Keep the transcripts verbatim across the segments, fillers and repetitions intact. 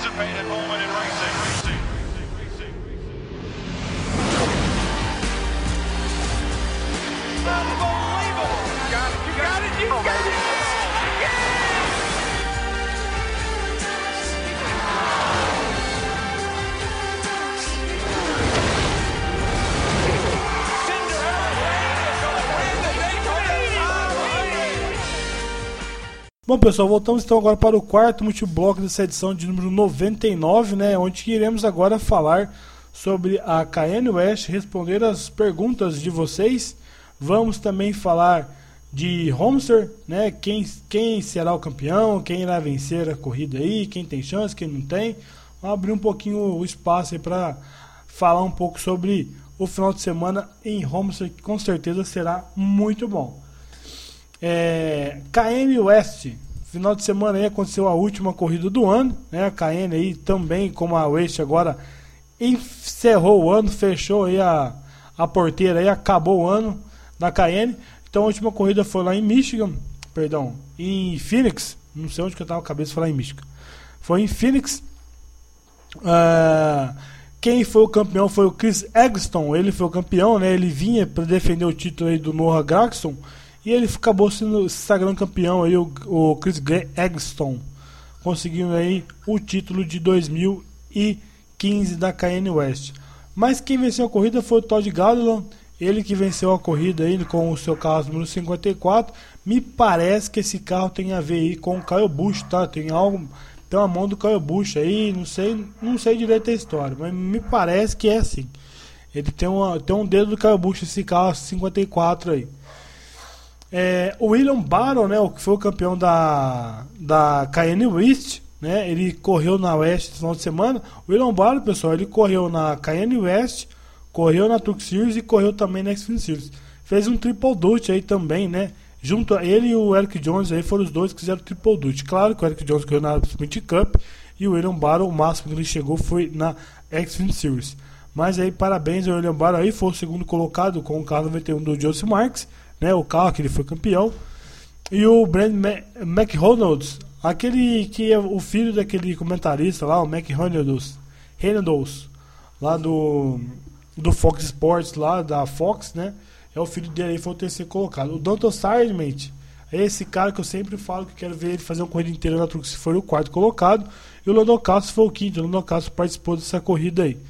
anticipated moment in racing. Unbelievable! You got it, you got it, you got it! Bom, pessoal, voltamos então agora para o quarto multibloco dessa edição de número noventa e nove, né, onde iremos agora falar sobre a Kanye West, responder as perguntas de vocês. Vamos também falar de Homestead, né, quem, quem será o campeão, quem irá vencer a corrida aí, quem tem chance, quem não tem. Vamos abrir um pouquinho o espaço aí para falar um pouco sobre o final de semana em Homestead, que com certeza será muito bom. É, Kanye West, final de semana aí aconteceu a última corrida do ano, né? A Kanye aí também, como a West agora encerrou o ano, fechou aí a, a porteira aí, acabou o ano da Kanye. Então a última corrida foi lá em Michigan, perdão, em Phoenix, não sei onde que eu tava com a cabeça de falar em Michigan, foi em Phoenix. Uh, quem foi o campeão foi o Chris Eggleston, ele foi o campeão, né? Ele vinha para defender o título aí do Noah Gragson. E ele acabou sendo sagrando campeão aí, o, o Chris Eggleston, conseguindo aí o título de dois mil e quinze da Kanye West. Mas quem venceu a corrida foi o Todd Gilliland, ele que venceu a corrida aí com o seu carro número cinquenta e quatro. Me parece que esse carro tem a ver aí com o Kyle Busch, tá? Tem algo, tem uma mão do Kyle Busch aí, não sei, não sei direito a história, mas me parece que é assim. Ele tem, uma, tem um dedo do Kyle Busch esse carro cinquenta e quatro aí. É, o William Byron, né, o que foi o campeão da, da Kanye West, né, ele correu na West no final de semana. O William Byron, pessoal, ele correu na Kanye West, correu na Truck Series e correu também na Xfinity Series. Fez um triple dutch aí também, né, junto a ele e o Eric Jones aí foram os dois que fizeram triple dutch. Claro que o Eric Jones correu na Sprint Cup e o William Byron, o máximo que ele chegou foi na Xfinity Series. Mas aí parabéns ao William Byron aí, foi o segundo colocado com o carro noventa e um do Joseph Marks, né, o carro que ele foi campeão. E o Brand McReynolds, aquele que é o filho daquele comentarista lá, o McReynolds, Reynolds, lá do, do Fox Sports, lá da Fox, né, é o filho dele aí, foi o terceiro colocado. O Donald Sargent é esse cara que eu sempre falo que quero ver ele fazer uma corrida inteira na Truck, se for o quarto colocado. E o Lando Castro foi o quinto, o Lando Castro participou dessa corrida aí.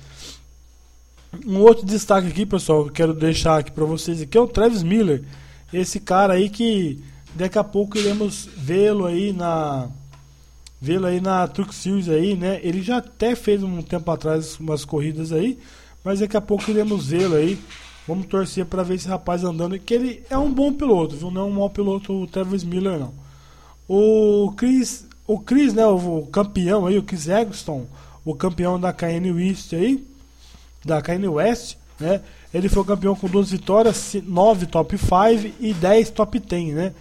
Um outro destaque aqui, pessoal, que eu quero deixar aqui para vocês aqui é o Travis Miller. Esse cara aí que daqui a pouco iremos vê-lo aí na vê-lo aí na Truck Series aí, né? Ele já até fez um tempo atrás umas corridas aí, mas daqui a pouco iremos vê-lo aí. Vamos torcer para ver esse rapaz andando, que ele é um bom piloto, viu? Não é um mau piloto o Travis Miller, não. O Chris, o Chris, né, o campeão aí, o Chris Eggleston, o campeão da Kanye West aí, da Kanye West, né? Ele foi campeão com duas vitórias, nove top cinco e dez top dez, né?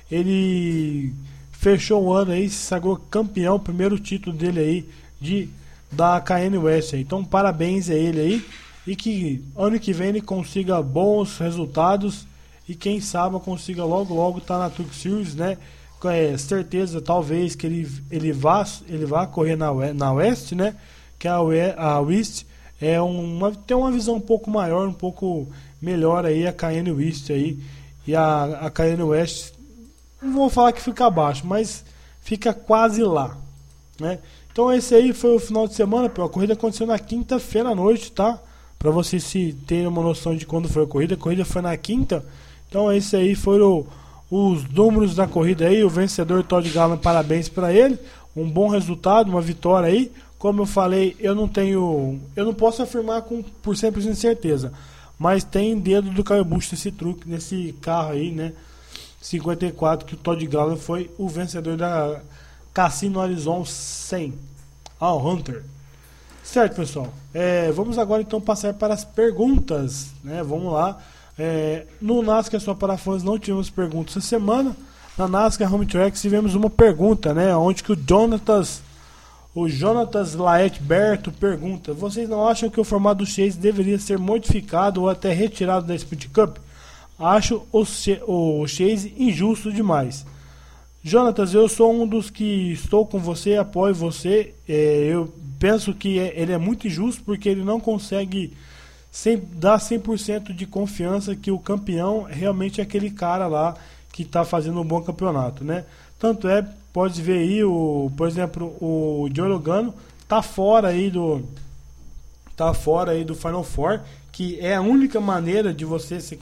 Ele fechou o ano aí, se sagrou campeão, primeiro título dele aí de, da Kanye West. Então parabéns a ele aí, e que ano que vem ele consiga bons resultados e quem sabe consiga logo logo estar tá na Truck Series, né? É, certeza talvez que ele, ele, vá, ele vá correr na, na West, né? Que a, a West é uma, tem uma visão um pouco maior, um pouco melhor aí a Kanye West aí, e a, a Kanye West, não vou falar que fica abaixo, mas fica quase lá, né? Então esse aí foi o final de semana, a corrida aconteceu na quinta-feira à noite, tá? Para vocês se terem uma noção de quando foi a corrida, a corrida foi na quinta. Então esse aí foram os números da corrida aí, o vencedor Todd Gilliland, parabéns para ele, um bom resultado, uma vitória aí. Como eu falei, eu não tenho, eu não posso afirmar com por cem por cento de certeza, mas tem dedo do Kyle Busch nesse truque, nesse carro aí, né, cinquenta e quatro, que o Todd Gilliland foi o vencedor da Cassino Arizona cem, ao Hunter. Certo, pessoal, é, vamos agora então passar para as perguntas, né, vamos lá. É, no NASCAR Só para Fãs não tivemos perguntas essa semana. Na NASCAR Home Tracks tivemos uma pergunta, né, onde que o Jonatas O Jonatas Laet Berto pergunta: vocês não acham que o formato do Chase deveria ser modificado ou até retirado da Sprint Cup? Acho o, o Chase injusto demais. Jonatas, eu sou um dos que estou com você, apoio você. É, eu penso que é, ele é muito injusto porque ele não consegue sem, dar cem por cento de confiança que o campeão realmente é aquele cara lá que está fazendo um bom campeonato, né? Tanto é, pode ver aí, o, por exemplo, o Joey Logano tá fora aí do tá fora aí do Final Four, que é a única maneira de você ser,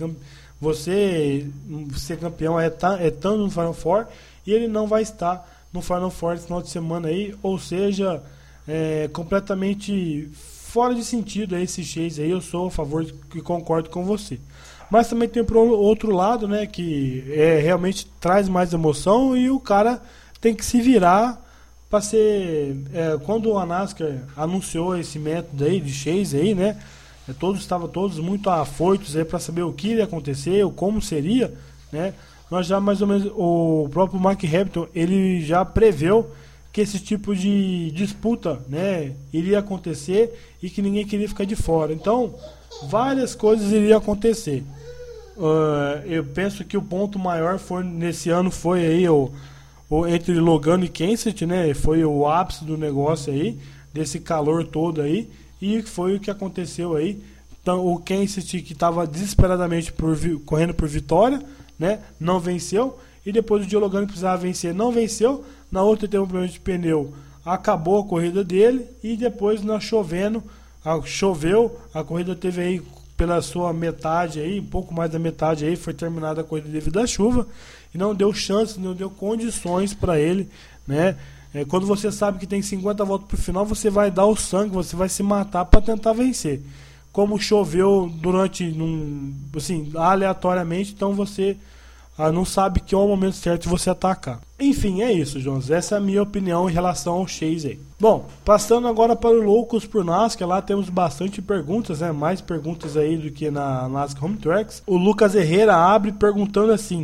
você ser campeão é tá, é estando no Final Four, e ele não vai estar no Final Four esse final de semana aí, ou seja, é, completamente fora de sentido aí esse chase aí. Eu sou a favor e concordo com você. Mas também tem pro outro lado, né, que é, realmente traz mais emoção, e o cara tem que se virar para ser... É, quando a NASCAR anunciou esse método aí de chase aí, né, todos estavam todos muito afoitos aí para saber o que ia acontecer, ou como seria, né. Nós já mais ou menos, o próprio Mark Hamilton, ele já preveu que esse tipo de disputa, né, iria acontecer e que ninguém queria ficar de fora. Então, várias coisas iriam acontecer. Uh, eu penso que o ponto maior foi, nesse ano foi aí o, o, entre Logano e Kenseth, né, foi o ápice do negócio aí, desse calor todo aí, e foi o que aconteceu aí. Então, o Kenseth, que estava desesperadamente por, correndo por vitória, né, não venceu, e depois o Joey Logano, que precisava vencer, não venceu. Na outra teve um problema de pneu, acabou a corrida dele, e depois na chovendo, a, choveu, a corrida teve aí pela sua metade aí, um pouco mais da metade aí, foi terminada a corrida devido à chuva, e não deu chance, não deu condições para ele, né? É, quando você sabe que tem cinquenta voltas pro final, você vai dar o sangue, você vai se matar para tentar vencer. Como choveu durante, num, assim, aleatoriamente, então você ah, não sabe que é o momento certo de você atacar. Enfim, é isso, Jones. Essa é a minha opinião em relação ao chase aí. Bom, passando agora para o Loucos por NASCAR, lá temos bastante perguntas, né? Mais perguntas aí do que na NASCAR Home Tracks. O Lucas Herrera abre perguntando assim: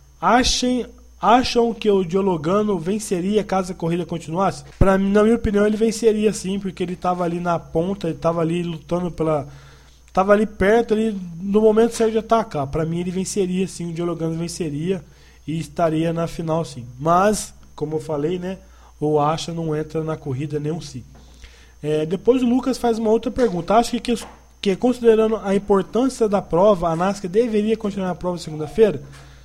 Achem, acham que o Joey Logano venceria caso a corrida continuasse? Pra mim, na minha opinião, ele venceria sim, porque ele estava ali na ponta, ele estava ali lutando pela... Tava ali perto, ali, no momento certo de atacar. Para mim ele venceria sim, o Joey Logano venceria e estaria na final sim. Mas, como eu falei, né, o Acha não entra na corrida nem um sim. É, depois o Lucas faz uma outra pergunta. Acho que, que considerando a importância da prova, a NASCAR deveria continuar a prova segunda-feira?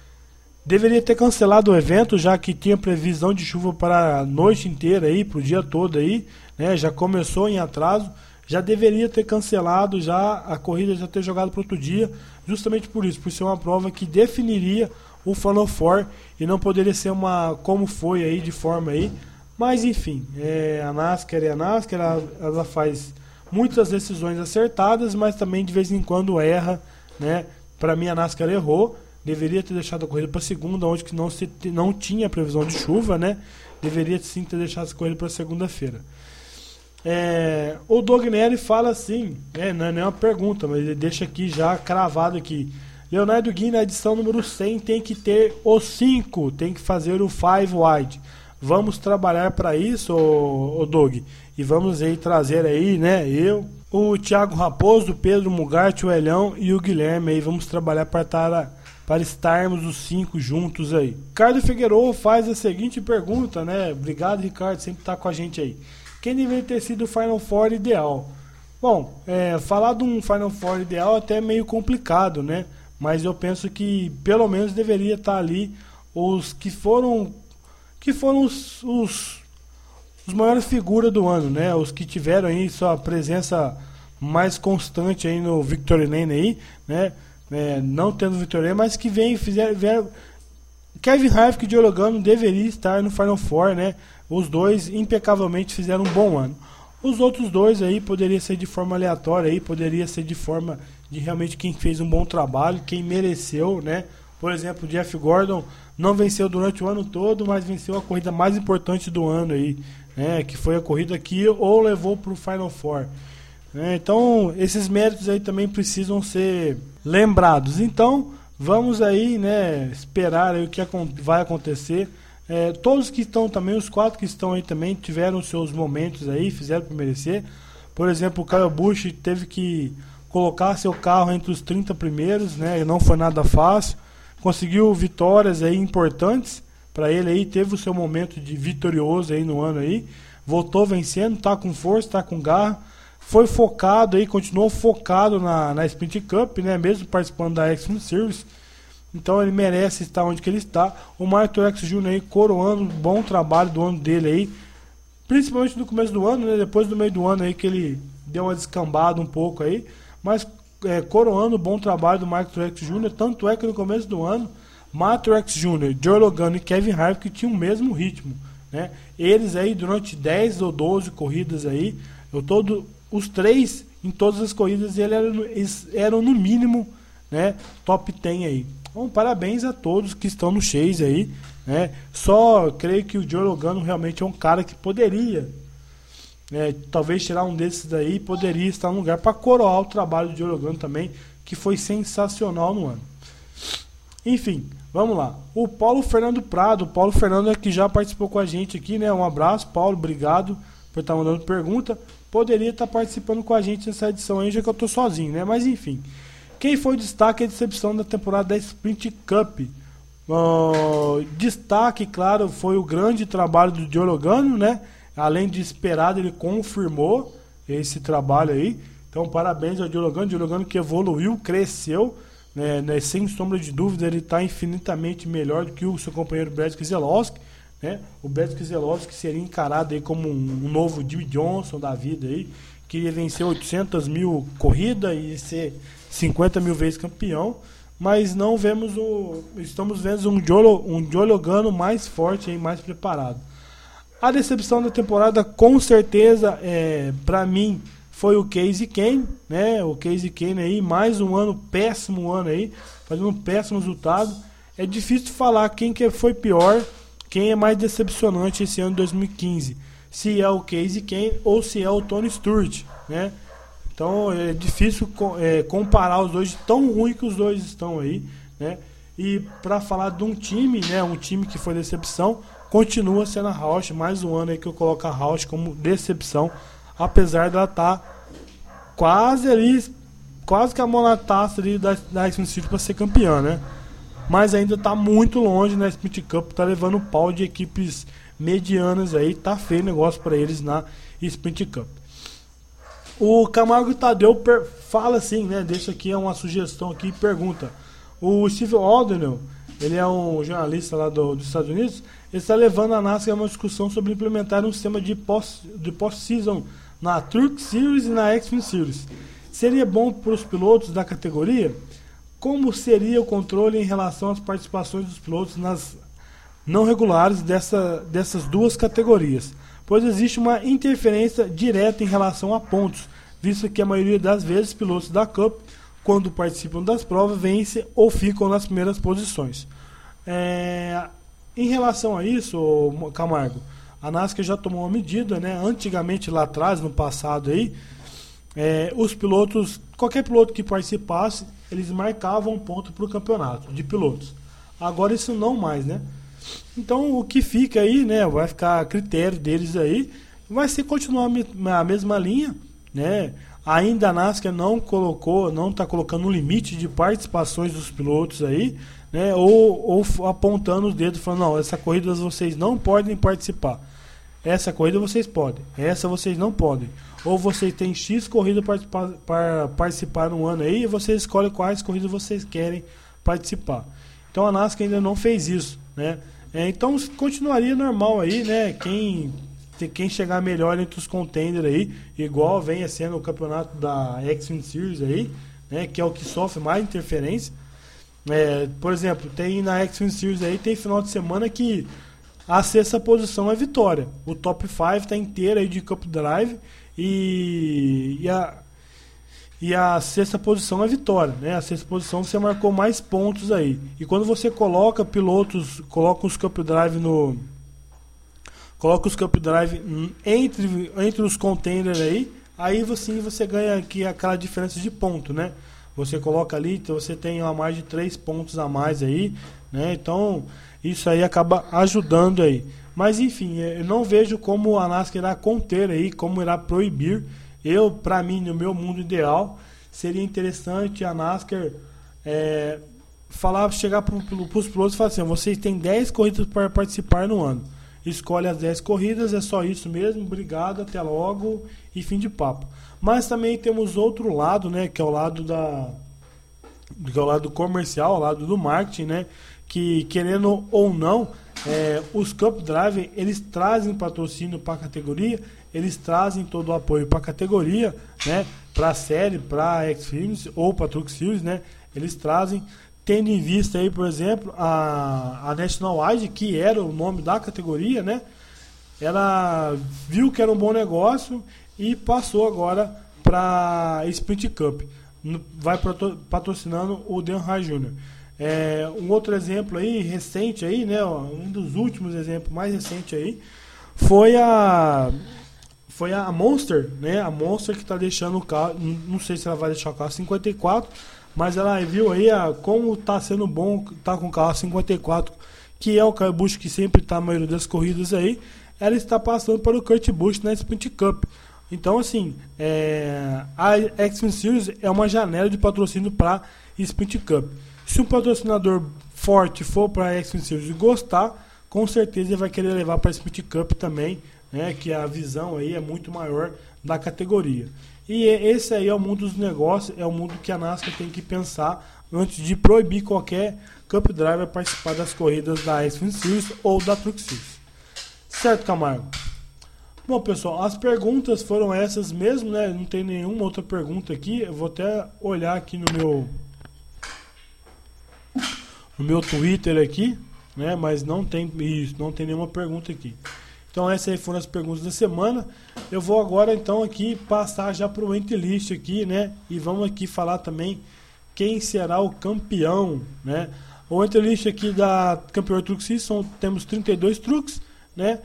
Deveria ter cancelado o evento, já que tinha previsão de chuva para a noite inteira aí, para o dia todo aí, né, já começou em atraso. Já deveria ter cancelado já a corrida, já ter jogado para outro dia, justamente por isso, por ser uma prova que definiria o Final Four e não poderia ser uma, como foi aí, de forma aí. Mas enfim, é, a NASCAR é a NASCAR, ela, ela faz muitas decisões acertadas, mas também de vez em quando erra, né? Para mim a NASCAR errou, deveria ter deixado a corrida para segunda, onde que não, se, não tinha previsão de chuva, né? Deveria sim ter deixado a corrida para segunda-feira. É, o Doug Neri fala assim, é, não é nem uma pergunta, mas ele deixa aqui já cravado aqui: Leonardo Gui na edição número cem tem que ter o cinco, tem que fazer o five wide. Vamos trabalhar para isso, o, o Doug, e vamos aí trazer aí, né, eu, o Thiago Raposo, o Pedro Mugarte, o Elhão e o Guilherme aí, vamos trabalhar para estar, para estarmos os cinco juntos aí. Ricardo Figueiredo faz a seguinte pergunta, né? Obrigado, Ricardo, sempre tá com a gente aí. Quem deveria ter sido o Final Four ideal? Bom, é, falar de um Final Four ideal é até meio complicado, né? Mas eu penso que pelo menos deveria estar ali os que foram que foram os, os, os maiores figuras do ano, né? Os que tiveram aí sua presença mais constante aí no Victory Lane aí, né? É, não tendo Victory Lane, mas que vem fizeram, vieram... Kevin Harvick e Joey Logano deveria estar no Final Four, né? Os dois impecavelmente fizeram um bom ano. Os outros dois aí poderia ser de forma aleatória aí, poderia ser de forma de realmente quem fez um bom trabalho, quem mereceu, né? Por exemplo, o Jeff Gordon não venceu durante o ano todo, mas venceu a corrida mais importante do ano aí, né? Que foi a corrida que ou levou para o Final Four. Né? Então, esses méritos aí também precisam ser lembrados. Então, vamos aí, né, esperar aí o que vai acontecer. É, todos que estão também, os quatro que estão aí também tiveram seus momentos aí, fizeram por merecer. Por exemplo, o Kyle Busch teve que colocar seu carro entre os trinta primeiros, né? Não foi nada fácil. Conseguiu vitórias aí importantes, para ele aí, teve o seu momento de vitorioso aí no ano aí, voltou vencendo, tá com força, tá com garra, foi focado aí, continuou focado na, na Sprint Cup, né, mesmo participando da X um Series, então ele merece estar onde que ele está. O Mark Truex Júnior aí coroando um bom trabalho do ano dele aí, principalmente no começo do ano, né, depois do meio do ano aí que ele deu uma descambada um pouco aí, mas é, coroando o bom trabalho do Mark Truex Júnior, tanto é que no começo do ano Mark Truex Júnior, Joey Logano e Kevin Harvick tinham o mesmo ritmo, né? Eles aí durante dez ou doze corridas aí, eu todo, os três em todas as corridas eles eram, eles eram no mínimo, né, top dez aí. Então, parabéns a todos que estão no Chase aí, né? Só creio que o Joey Logano realmente é um cara que poderia, né, talvez tirar um desses daí, poderia estar no lugar para coroar o trabalho do Joey Logano também, que foi sensacional no ano. Enfim, vamos lá. O Paulo Fernando Prado, o Paulo Fernando é que já participou com a gente aqui, né? Um abraço, Paulo, obrigado por estar mandando pergunta. Poderia estar participando com a gente nessa edição aí, já que eu tô sozinho, né? Mas enfim. Quem foi o destaque e decepção da temporada da Sprint Cup? Uh, destaque, claro, foi o grande trabalho do Joey Logano, né? Além de esperado, ele confirmou esse trabalho aí. Então, parabéns ao Joey Logano. Joey Logano que evoluiu, cresceu. Né, né, sem sombra de dúvida, ele está infinitamente melhor do que o seu companheiro Brad Keselowski, né? O Brad Keselowski seria encarado aí como um, um novo Jimmy Johnson da vida aí, que ia vencer oitocentas mil corridas e ser cinquenta mil vezes campeão, mas não vemos o, estamos vendo um Joey, um Joey Logano mais forte e mais preparado. A decepção da temporada, com certeza, é, para mim, foi o Kasey Kahne, né? O Kasey Kahne aí, mais um ano, péssimo ano aí, fazendo um péssimo resultado. É difícil falar quem que foi pior, quem é mais decepcionante esse ano de dois mil e quinze. Se é o Kasey Kahne ou se é o Tony Stewart, né? Então é difícil é, comparar os dois, tão ruim que os dois estão aí, né? E para falar de um time, né? Um time que foi decepção, continua sendo a Roush, mais um ano aí que eu coloco a Roush como decepção. Apesar dela estar tá quase ali, quase que a mão na taça ali da, da Sprint City para ser campeã, né? Mas ainda está muito longe na Sprint Cup, tá levando pau de equipes medianas aí, tá feio o negócio para eles na Sprint Cup. O Camargo Tadeu per, fala assim, né? Deixa aqui uma sugestão aqui e pergunta. O Steve Aldernell, ele é um jornalista lá do, dos Estados Unidos, ele está levando a NASCAR a uma discussão sobre implementar um sistema de post, de post-season na Truck Series e na X um Series. Seria bom para os pilotos da categoria? Como seria o controle em relação às participações dos pilotos nas não regulares dessa, dessas duas categorias? Pois existe uma interferência direta em relação a pontos, visto que a maioria das vezes pilotos da Cup, quando participam das provas, vencem ou ficam nas primeiras posições. É, em relação a isso, Camargo, a NASCAR já tomou uma medida, né? Antigamente, lá atrás, no passado aí, é, os pilotos, qualquer piloto que participasse, eles marcavam um ponto para o campeonato de pilotos. Agora isso não mais, né? Então o que fica aí, né? Vai ficar a critério deles aí, vai ser continuar a mesma linha, né? Ainda a NASCAR não colocou, não está colocando um limite de participações dos pilotos aí, né? Ou, ou apontando os dedos, falando, não, essa corrida vocês não podem participar. Essa corrida vocês podem, essa vocês não podem. Ou vocês têm X corrida para participar no ano aí e vocês escolhem quais corridas vocês querem participar. Então a NASCAR ainda não fez isso, né? É, então continuaria normal aí, né? Quem, quem chegar melhor entre os contenders aí, igual vem sendo o campeonato da X um Series aí, né? Que é o que sofre mais interferência. É, por exemplo, tem na X um Series aí, tem final de semana que a sexta posição é vitória. O top cinco está inteiro aí de Cup Drive e, e, a, e a sexta posição é vitória, né? A sexta posição você marcou mais pontos aí. E quando você coloca pilotos, coloca os Cup Drive no coloca os Cup Drive entre, entre os contenders aí, aí você, você ganha aqui aquela diferença de ponto, né? Você coloca ali, então você tem a mais de três pontos a mais aí, né? Então isso aí acaba ajudando aí. Mas enfim, eu não vejo como a NASCAR irá conter aí, como irá proibir. Eu, para mim, no meu mundo ideal, seria interessante a NASCAR é, falar, chegar para os pilotos e falar assim: vocês têm dez corridas para participar no ano. Escolhe as dez corridas, é só isso mesmo, obrigado, até logo e fim de papo. Mas também temos outro lado, né, que é o lado da que é o lado comercial, o lado do marketing, né, que querendo ou não, é, os Cup Driver, eles trazem patrocínio para a categoria, eles trazem todo o apoio para a categoria, né, para a série, para a Xfinity ou para a Truck Series, né, eles trazem, tendo em vista aí, por exemplo, a, a National Wide, que era o nome da categoria, né, ela viu que era um bom negócio e passou agora para Sprint Cup, vai patrocinando o Dan High Júnior É, um outro exemplo aí, recente aí, né, ó, um dos últimos exemplos mais recentes aí, foi a foi a Monster, né, a Monster que está deixando o carro, não sei se ela vai deixar o carro cinquenta e quatro, mas ela viu aí a, como está sendo bom tá com o carro cinquenta e quatro, que é o Kyle Busch que sempre está na maioria das corridas aí, ela está passando para o Kurt Busch na Sprint Cup. Então, assim, é, a Xfinity Series é uma janela de patrocínio para Sprint Cup. Se um patrocinador forte for para a Xfinity Series e gostar, com certeza ele vai querer levar para a Sprint Cup também, né, que a visão aí é muito maior da categoria. E esse aí é o mundo dos negócios, é o mundo que a NASCAR tem que pensar antes de proibir qualquer Cup Driver participar das corridas da Xfinity Series ou da Truck Series. Certo, Camargo? Bom, pessoal, as perguntas foram essas mesmo, né? Não tem nenhuma outra pergunta aqui. Eu vou até olhar aqui no meu no meu Twitter aqui, né? Mas não tem isso, não tem nenhuma pergunta aqui. Então essas aí foram as perguntas da semana. Eu vou agora então aqui passar já para o Entry List aqui, né? E vamos aqui falar também quem será o campeão, né? O Entry List aqui da Campeonato Truck Series são temos trinta e dois trucks, né?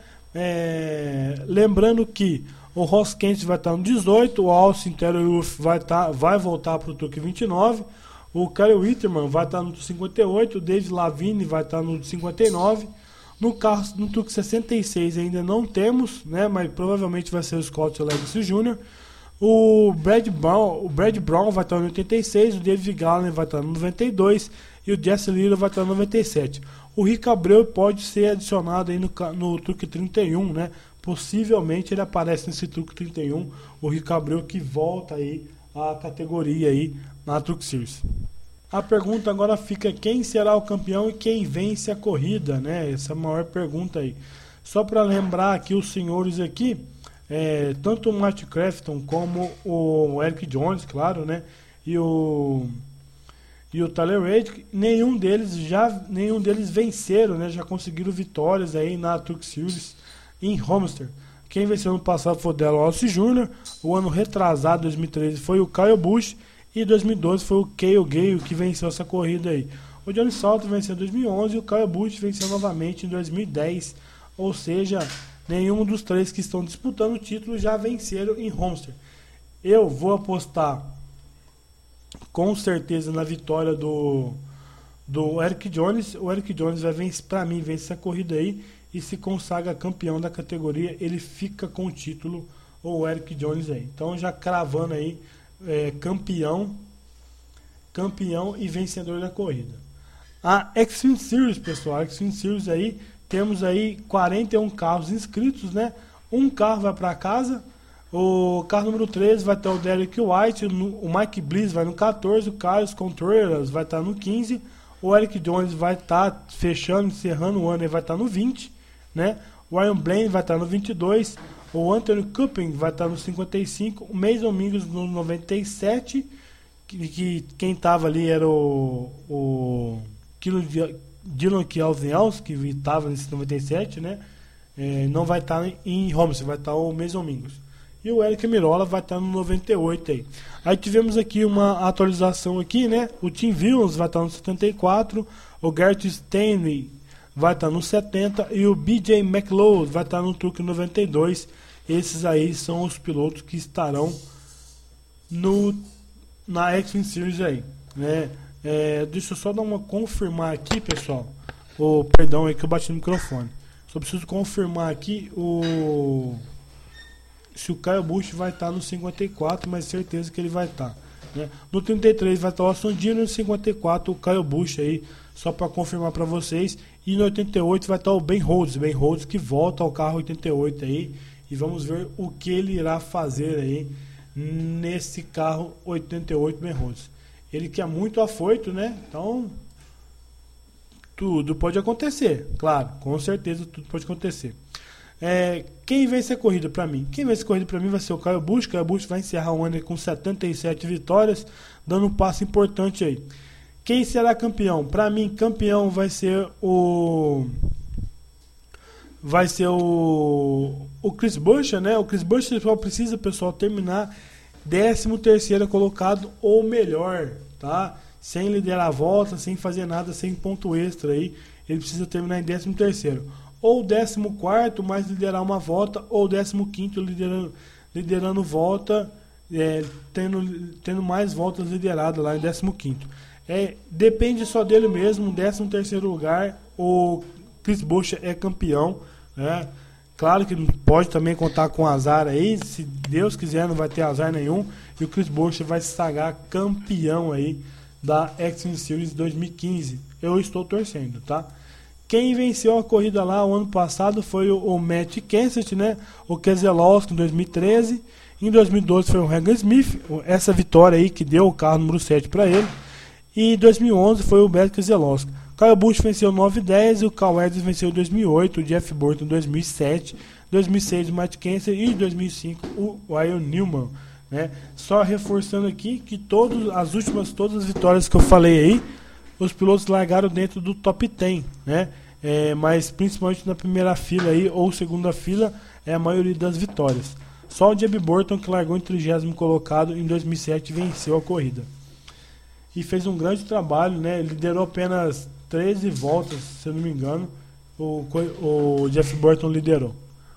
É, lembrando que o Ross Kent vai estar no dezoito, o Austin Taylor vai, tá, vai voltar para o Truck vinte e nove, o Kyle Whitterman vai estar no cinquenta e oito, o David Lavigne vai estar no cinquenta e nove, no, carro, no Truck sessenta e seis ainda não temos, né, mas provavelmente vai ser o Scott Legacy Júnior, o Brad Brown, o Brad Brown vai estar no oitenta e seis, o David Gallen vai estar no noventa e dois e o Jesse Little vai estar no noventa e sete. O Rick Abreu pode ser adicionado aí no, no Truck trinta e um, né? Possivelmente ele aparece nesse Truck trinta e um, o Rick Abreu que volta aí à categoria aí na Truck Series. A pergunta agora fica: quem será o campeão e quem vence a corrida, né? Essa é a maior pergunta aí. Só para lembrar aqui os senhores aqui, é, tanto o Matt Crafton como o Eric Jones, claro, né? E o e o Tyler Reddick, nenhum deles já nenhum deles venceram, né? Já conseguiram vitórias aí na Truck Series em Homestead. Quem venceu no passado foi o Dale Alce Júnior, o ano retrasado, dois mil e treze, foi o Kyle Busch e dois mil e doze foi o Cale Gale que venceu essa corrida aí. O Johnny Salter venceu em dois mil e onze e o Kyle Busch venceu novamente em dois mil e dez, ou seja, nenhum dos três que estão disputando o título já venceram em Homestead. Eu vou apostar com certeza na vitória do do Eric Jones. O Eric Jones vai vencer, para mim, vence essa corrida aí e se consagra campeão da categoria. Ele fica com o título, o Eric Jones aí. Então já cravando aí é, campeão campeão e vencedor da corrida. A Xfinity Series, pessoal, a Xfinity Series aí temos aí quarenta e um carros inscritos, né? Um carro vai para casa. O carro número treze vai ter o Derek White, o Mike Bliss vai no quatorze, o Carlos Contreras vai estar no quinze, o Eric Jones vai estar fechando, encerrando o ano e vai estar no vinte, né? O Ryan Blaney vai estar no vinte e dois, o Anthony Cupping vai estar no cinquenta e cinco, o Mason Domingos no noventa e sete, que, que quem estava ali era o, o Dylan Kielsen, que estava nesse noventa e sete, né? É, não vai estar em Homestead, vai estar o Mason Domingos. E o Eric Mirola vai estar no noventa e oito aí. Aí tivemos aqui uma atualização aqui, né? O Tim Williams vai estar no setenta e quatro, o Garrett Stanley vai estar no setenta e o B J McLeod vai estar no Truck noventa e dois. Esses aí são os pilotos que estarão no na Xfinity Series aí, né? É, deixa eu só dar uma confirmar aqui, pessoal. O perdão aí que eu bati no microfone. Só preciso confirmar aqui o se o Kyle Busch vai estar no cinquenta e quatro, mas certeza que ele vai estar. né? No trinta e três vai estar o Austin Dillon, no cinquenta e quatro o Kyle Busch aí, só para confirmar para vocês. E no oitenta e oito vai estar o Ben Rhodes, Ben Rhodes que volta ao carro oitenta e oito aí, e vamos ver o que ele irá fazer aí nesse carro oitenta e oito Ben Rhodes. Ele que é muito afoito, né? Então tudo pode acontecer, claro, com certeza tudo pode acontecer. É, quem vence a corrida para mim? Quem vence a corrida para mim vai ser o Kyle Busch. Kyle Busch vai encerrar o ano com setenta e sete vitórias, dando um passo importante aí. Quem será campeão? Para mim, campeão vai ser o vai ser o o Chris Buescher, né? O Chris Buescher só precisa, pessoal, terminar décimo terceiro colocado ou melhor, tá? Sem liderar a volta, sem fazer nada, sem ponto extra aí. Ele precisa terminar em décimo terceiro. Ou décimo quarto, mas liderar uma volta, ou décimo quinto liderando, liderando volta, é, tendo, tendo mais voltas lideradas lá em décimo quinto. É, depende só dele mesmo, décimo terceiro lugar, o Chris Buescher é campeão, né? Claro que pode também contar com azar aí, se Deus quiser não vai ter azar nenhum, e o Chris Buescher vai se sagrar campeão aí da Xfinity Series dois mil e quinze. Eu estou torcendo, tá? Quem venceu a corrida lá o ano passado foi o, o Matt Kenseth, né? O Keselowski em dois mil e treze. Em dois mil e doze foi o Regan Smith, essa vitória aí que deu o carro número sete para ele. E em dois mil e onze foi o Matt Keselowski. Kyle Busch venceu nove e dez, o Carl Edwards venceu em dois mil e oito, o Jeff Burton em dois mil e sete, dois mil e seis o Matt Kenseth e em dois mil e cinco o Ryan Newman, né? Só reforçando aqui que todos, as últimas todas as vitórias que eu falei aí, os pilotos largaram dentro do top dez, né? É, mas principalmente na primeira fila aí, ou segunda fila, é a maioria das vitórias. Só o Jeb Burton, que largou em trigésimo colocado em dois mil e sete, venceu a corrida. E fez um grande trabalho, né? Liderou apenas treze voltas, se eu não me engano, o, o Jeff Burton liderou.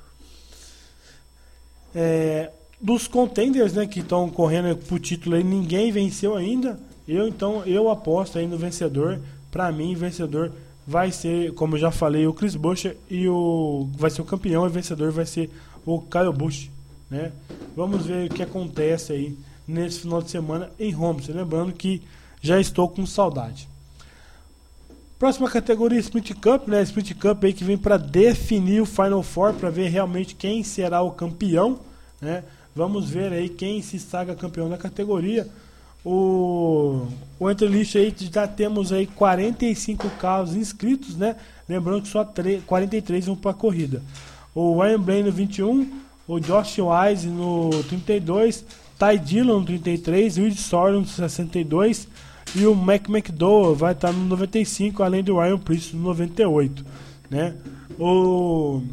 É, dos contenders, né, que estão correndo pro título aí, ninguém venceu ainda. Eu então eu aposto aí no vencedor. Para mim, vencedor vai ser, como eu já falei, o Chris Buescher, e o vai ser o campeão e vencedor vai ser o Kyle Busch, né? Vamos ver o que acontece aí nesse final de semana em Homestead. Lembrando que já estou com saudade. Próxima categoria, Sprint Cup, né? Sprint Cup aí que vem para definir o Final Four, para ver realmente quem será o campeão, né? Vamos ver aí quem se saga campeão da categoria. O, o Entrelist aí já temos aí quarenta e cinco carros inscritos, né? Lembrando que só quarenta e três vão para a corrida. O Ryan Blaney no vinte e um, o Josh Wise no trinta e dois, Ty Dillon no trinta e três, o Will Sawyer no sessenta e dois e o Mac McDowell vai estar no noventa e cinco, além do Ryan Preece no noventa e oito, né? O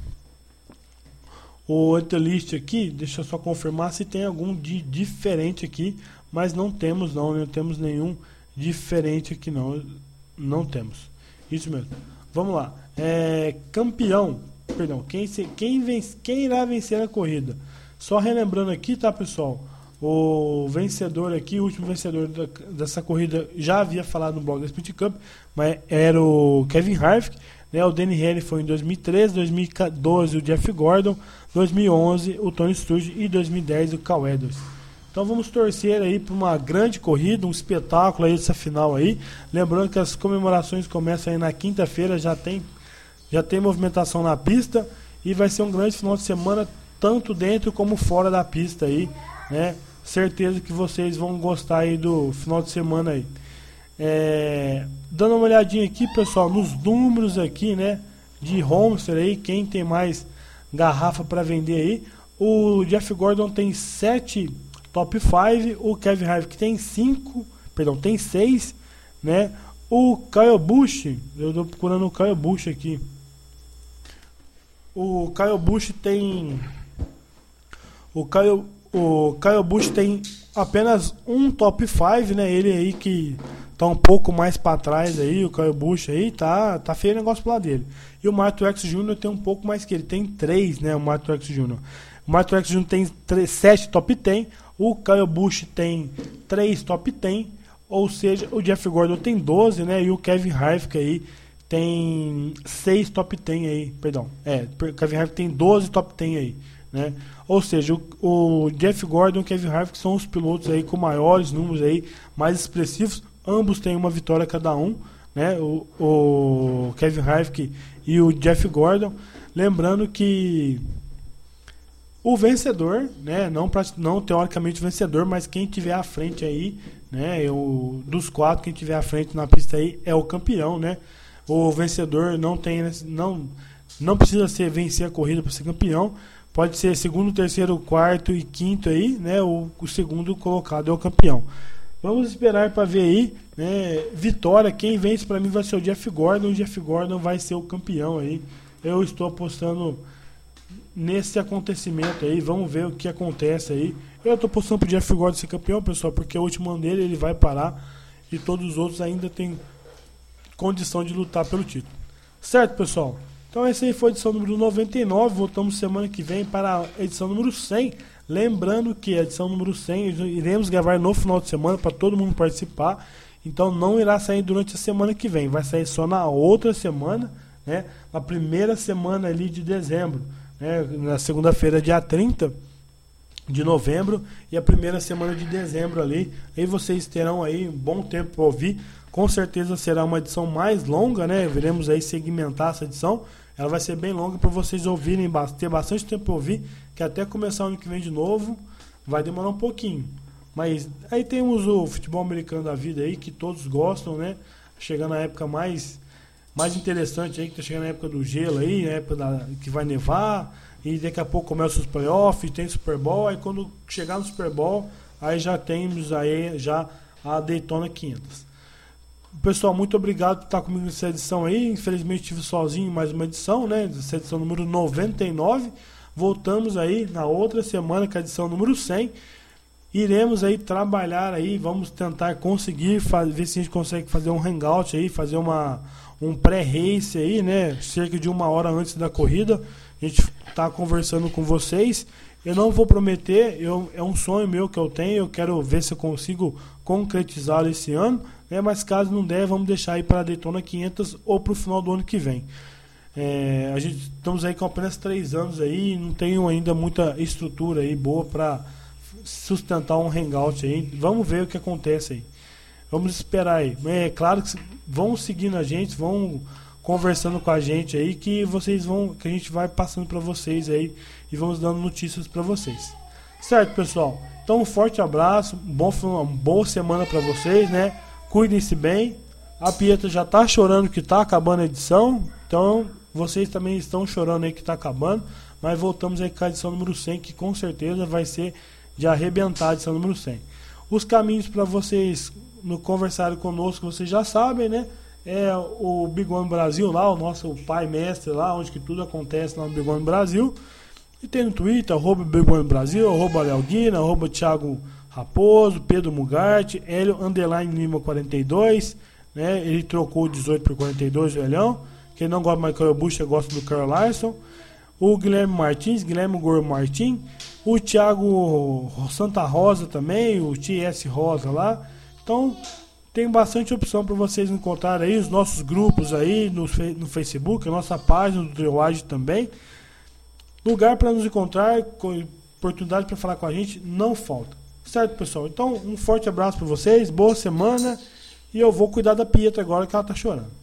o Entrelist aqui, deixa eu só confirmar se tem algum de diferente aqui. Mas não temos não, não temos nenhum diferente aqui não, não temos. Isso mesmo. Vamos lá. É, campeão, perdão, quem, se, quem, vence, quem irá vencer a corrida? Só relembrando aqui, tá, pessoal? O vencedor aqui, o último vencedor da, dessa corrida, já havia falado no blog da Sprint Cup, mas era o Kevin Harvick, né? O Danny Henry foi em dois mil e treze, dois mil e doze o Jeff Gordon, dois mil e onze o Tony Stewart e dois mil e dez o Carl Edwards. Então vamos torcer aí para uma grande corrida, um espetáculo aí dessa final aí. Lembrando que as comemorações começam aí na quinta-feira, já tem, já tem movimentação na pista e vai ser um grande final de semana, tanto dentro como fora da pista aí, né? Certeza que vocês vão gostar aí do final de semana aí. É, dando uma olhadinha aqui, pessoal, nos números aqui, né? De Homestead aí, quem tem mais garrafa para vender aí. O Jeff Gordon tem sete top cinco, o Kevin Harvick tem cinco, perdão, tem seis, né? O Kyle Busch, eu estou procurando o Kyle Busch aqui. O Kyle Busch tem o Kyle, o Kyle Busch tem apenas um top cinco, né? Ele aí que tá um pouco mais para trás aí, o Kyle Busch aí, tá, tá feio o negócio pro lado dele. E o Martin Truex Júnior tem um pouco mais que ele, tem três, né? O Martin Truex Júnior O Martin Truex Júnior tem sete top dez, o Kyle Busch tem três top dez, ou seja, o Jeff Gordon tem doze, né? E o Kevin Harvick aí tem seis top dez aí, perdão. É, o Kevin Harvick tem doze top dez aí, né? Ou seja, o, o Jeff Gordon e o Kevin Harvick são os pilotos aí com maiores números aí, mais expressivos. Ambos têm uma vitória cada um, né? O, o Kevin Harvick e o Jeff Gordon. Lembrando que o vencedor, né? Não, não teoricamente vencedor, mas quem tiver à frente aí, né? O, dos quatro, quem tiver à frente na pista aí é o campeão, né? O vencedor não tem, não, não precisa ser vencer a corrida para ser campeão. Pode ser segundo, terceiro, quarto e quinto aí, né? O, o segundo colocado é o campeão. Vamos esperar para ver aí, né? Vitória, quem vence para mim vai ser o Jeff Gordon. O Jeff Gordon vai ser o campeão aí. Eu estou apostando nesse acontecimento aí. Vamos ver o que acontece aí. Eu estou apostando pro Jeff Gordon ser campeão, pessoal, porque o último ano dele ele vai parar e todos os outros ainda têm condição de lutar pelo título. Certo, pessoal? Então essa aí foi a edição número noventa e nove. Voltamos semana que vem para a edição número cem. Lembrando que a edição número cem iremos gravar no final de semana para todo mundo participar. Então não irá sair durante a semana que vem. Vai sair só na outra semana, né? Na primeira semana ali de dezembro, né? Na segunda-feira, dia trinta de novembro, e a primeira semana de dezembro ali. Aí vocês terão aí um bom tempo para ouvir. Com certeza será uma edição mais longa, né? Veremos aí segmentar essa edição. Ela vai ser bem longa para vocês ouvirem, ter bastante tempo para ouvir, que até começar o ano que vem de novo vai demorar um pouquinho. Mas aí temos o futebol americano da vida aí, que todos gostam, né? Chegando a época mais, mais interessante aí, que tá chegando a época do gelo aí, a época da, que vai nevar, e daqui a pouco começa os playoffs, tem Super Bowl, aí quando chegar no Super Bowl, aí já temos aí já a Daytona quinhentos. Pessoal, muito obrigado por estar comigo nessa edição aí. Infelizmente estive sozinho em mais uma edição, né? Essa edição número noventa e nove. Voltamos aí na outra semana com a edição número cem. Iremos aí trabalhar aí, vamos tentar conseguir fazer, ver se a gente consegue fazer um hangout aí, fazer uma, um pré-race aí, né? Cerca de uma hora antes da corrida. A gente está conversando com vocês. Eu não vou prometer, eu, é um sonho meu que eu tenho, eu quero ver se eu consigo concretizá-lo esse ano, né? Mas caso não der, vamos deixar aí para a Daytona quinhentos ou para o final do ano que vem. É, a gente estamos aí com apenas três anos aí, não tenho ainda muita estrutura aí boa para sustentar um hangout aí. Vamos ver o que acontece aí. Vamos esperar aí. É claro que vão seguindo a gente, vão conversando com a gente aí, que vocês vão, que a gente vai passando para vocês aí e vamos dando notícias para vocês. Certo, pessoal? Então um forte abraço, um bom, uma boa semana para vocês, né? Cuidem-se bem. A Pietra já tá chorando que tá acabando a edição, então vocês também estão chorando aí que tá acabando, mas voltamos aí com a edição número cem, que com certeza vai ser de arrebentar a edição número cem. Os caminhos para vocês no conversarem conosco, vocês já sabem, né? É o Big One Brasil lá, o nosso pai mestre lá, onde que tudo acontece lá no Big One Brasil. E tem no Twitter, arroba Big One Brasil, arroba Léo Guina, arroba Thiago Raposo, Pedro Mugarte, Hélio Underline Lima quarenta e dois, né? Ele trocou o dezoito por quarenta e dois, o Helhão. Quem não gosta do Michael Bucha gosta do Carl Larson. O Guilherme Martins, Guilherme Goro Martins. O Thiago Santa Rosa também, o T S Rosa lá. Então tem bastante opção para vocês encontrarem aí, os nossos grupos aí no, no Facebook, a nossa página do Trioage também. Lugar para nos encontrar, oportunidade para falar com a gente, não falta. Certo, pessoal? Então, um forte abraço para vocês, boa semana, e eu vou cuidar da Pietra agora que ela tá chorando.